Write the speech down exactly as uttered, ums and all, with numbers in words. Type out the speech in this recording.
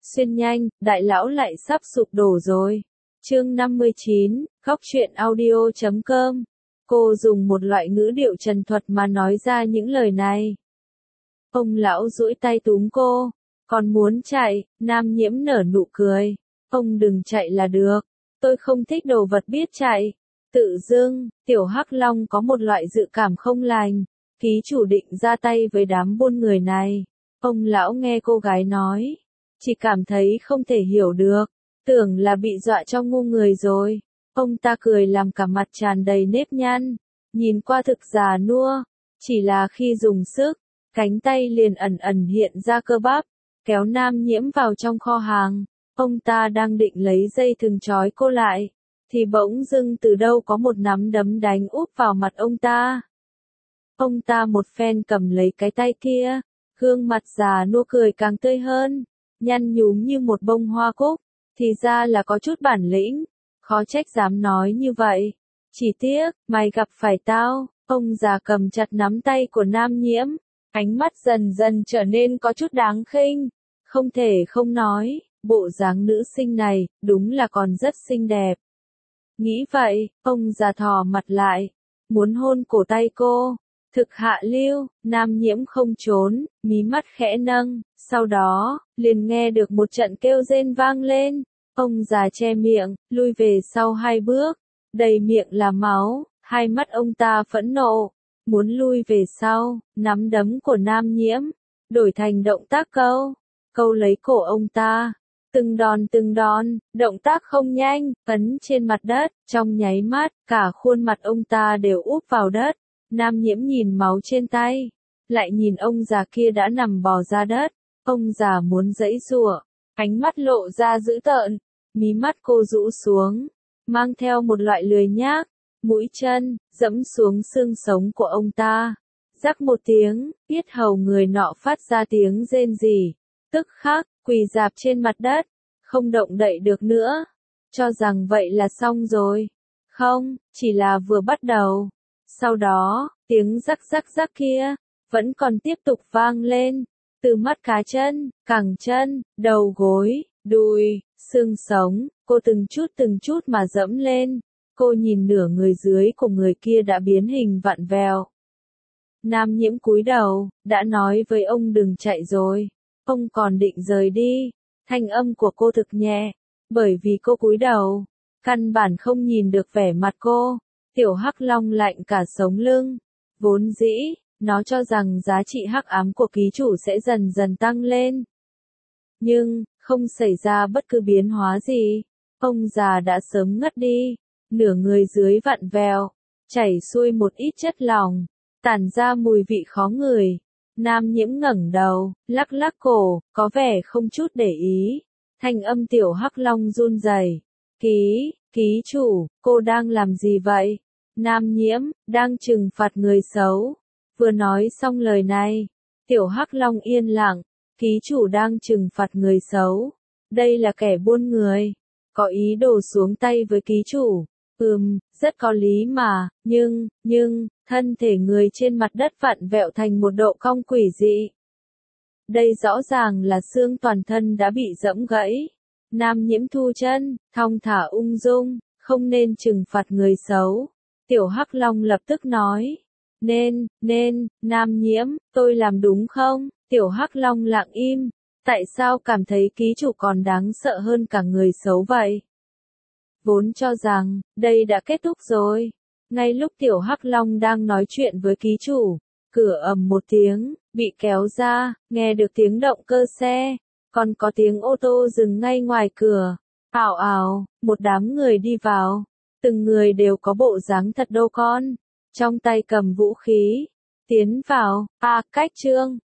Xuyên nhanh, đại lão lại sắp sụp đổ rồi. Chương năm mươi chín, góc truyện audio chấm com. Cô dùng một loại ngữ điệu trần thuật mà nói ra những lời này. Ông lão duỗi tay túm cô. Còn muốn chạy, Nam Nhiễm nở nụ cười. Ông đừng chạy là được. Tôi không thích đồ vật biết chạy. Tự dưng, tiểu Hắc Long có một loại dự cảm không lành. Ký chủ định ra tay với đám buôn người này. Ông lão nghe cô gái nói. Chỉ cảm thấy không thể hiểu được. Tưởng là bị dọa cho ngu người rồi. Ông ta cười làm cả mặt tràn đầy nếp nhăn. Nhìn qua thực già nua. Chỉ là khi dùng sức, cánh tay liền ẩn ẩn hiện ra cơ bắp. Kéo Nam Nhiễm vào trong kho hàng. Ông ta đang định lấy dây thừng trói cô lại. Thì bỗng dưng từ đâu có một nắm đấm đánh úp vào mặt ông ta. Ông ta một phen cầm lấy cái tay kia. Gương mặt già nua cười càng tươi hơn. Nhăn nhúm như một bông hoa cúc. Thì ra là có chút bản lĩnh. Khó trách dám nói như vậy. Chỉ tiếc, mày gặp phải tao. Ông già cầm chặt nắm tay của Nam Nhiễm. Ánh mắt dần dần trở nên có chút đáng khinh. Không thể không nói, bộ dáng nữ sinh này, đúng là còn rất xinh đẹp. Nghĩ vậy, ông già thò mặt lại. Muốn hôn cổ tay cô. Thực hạ lưu, Nam Nhiễm không trốn, mí mắt khẽ nâng. Sau đó, liền nghe được một trận kêu rên vang lên. Ông già che miệng, lui về sau hai bước. Đầy miệng là máu, hai mắt ông ta phẫn nộ. Muốn lui về sau, nắm đấm của Nam Nhiễm. Đổi thành động tác câu. Câu lấy cổ ông ta. Từng đòn từng đòn, động tác không nhanh, ấn trên mặt đất. Trong nháy mắt, cả khuôn mặt ông ta đều úp vào đất. Nam Nhiễm nhìn máu trên tay. Lại nhìn ông già kia đã nằm bò ra đất. Ông già muốn giãy giụa. Ánh mắt lộ ra dữ tợn. Mí mắt cô rũ xuống. Mang theo một loại lười nhác. Mũi chân, dẫm xuống xương sống của ông ta. Rắc một tiếng, yết hầu người nọ phát ra tiếng rên rỉ. Tức khắc, quỳ rạp trên mặt đất. Không động đậy được nữa. Cho rằng vậy là xong rồi. Không, chỉ là vừa bắt đầu. Sau đó, tiếng rắc rắc rắc kia, vẫn còn tiếp tục vang lên. Từ mắt cá chân, cẳng chân, đầu gối, đùi, xương sống, cô từng chút từng chút mà dẫm lên. Cô nhìn nửa người dưới của người kia đã biến hình vặn vẹo. Nam Nhiễm cúi đầu, đã nói với ông đừng chạy rồi. Ông còn định rời đi. Thanh âm của cô thực nhẹ. Bởi vì cô cúi đầu, căn bản không nhìn được vẻ mặt cô. Tiểu Hắc Long lạnh cả sống lưng. Vốn dĩ, nó cho rằng giá trị hắc ám của ký chủ sẽ dần dần tăng lên. Nhưng, không xảy ra bất cứ biến hóa gì. Ông già đã sớm ngất đi. Nửa người dưới vặn vẹo. Chảy xuôi một ít chất lỏng. Tản ra mùi vị khó ngửi. Nam Nhiễm ngẩng đầu, lắc lắc cổ, có vẻ không chút để ý. Thanh âm Tiểu Hắc Long run rẩy. Ký, ký chủ, cô đang làm gì vậy? Nam Nhiễm, đang trừng phạt người xấu. Vừa nói xong lời này, Tiểu Hắc Long yên lặng. Ký chủ đang trừng phạt người xấu. Đây là kẻ buôn người. Có ý đồ xuống tay với ký chủ. Ừm, rất có lý mà, nhưng, nhưng, thân thể người trên mặt đất vặn vẹo thành một độ cong quỷ dị. Đây rõ ràng là xương toàn thân đã bị giẫm gãy. Nam Nhiễm thu chân, thong thả ung dung, không nên trừng phạt người xấu. Tiểu Hắc Long lập tức nói. Nên, nên, Nam Nhiễm, tôi làm đúng không? Tiểu Hắc Long lặng im. Tại sao cảm thấy ký chủ còn đáng sợ hơn cả người xấu vậy? Vốn cho rằng, đây đã kết thúc rồi. Ngay lúc Tiểu Hắc Long đang nói chuyện với ký chủ, cửa ầm một tiếng, bị kéo ra, nghe được tiếng động cơ xe, còn có tiếng ô tô dừng ngay ngoài cửa. Ảo ảo, một đám người đi vào, từng người đều có bộ dáng thật đô con, trong tay cầm vũ khí, tiến vào, a cách chương,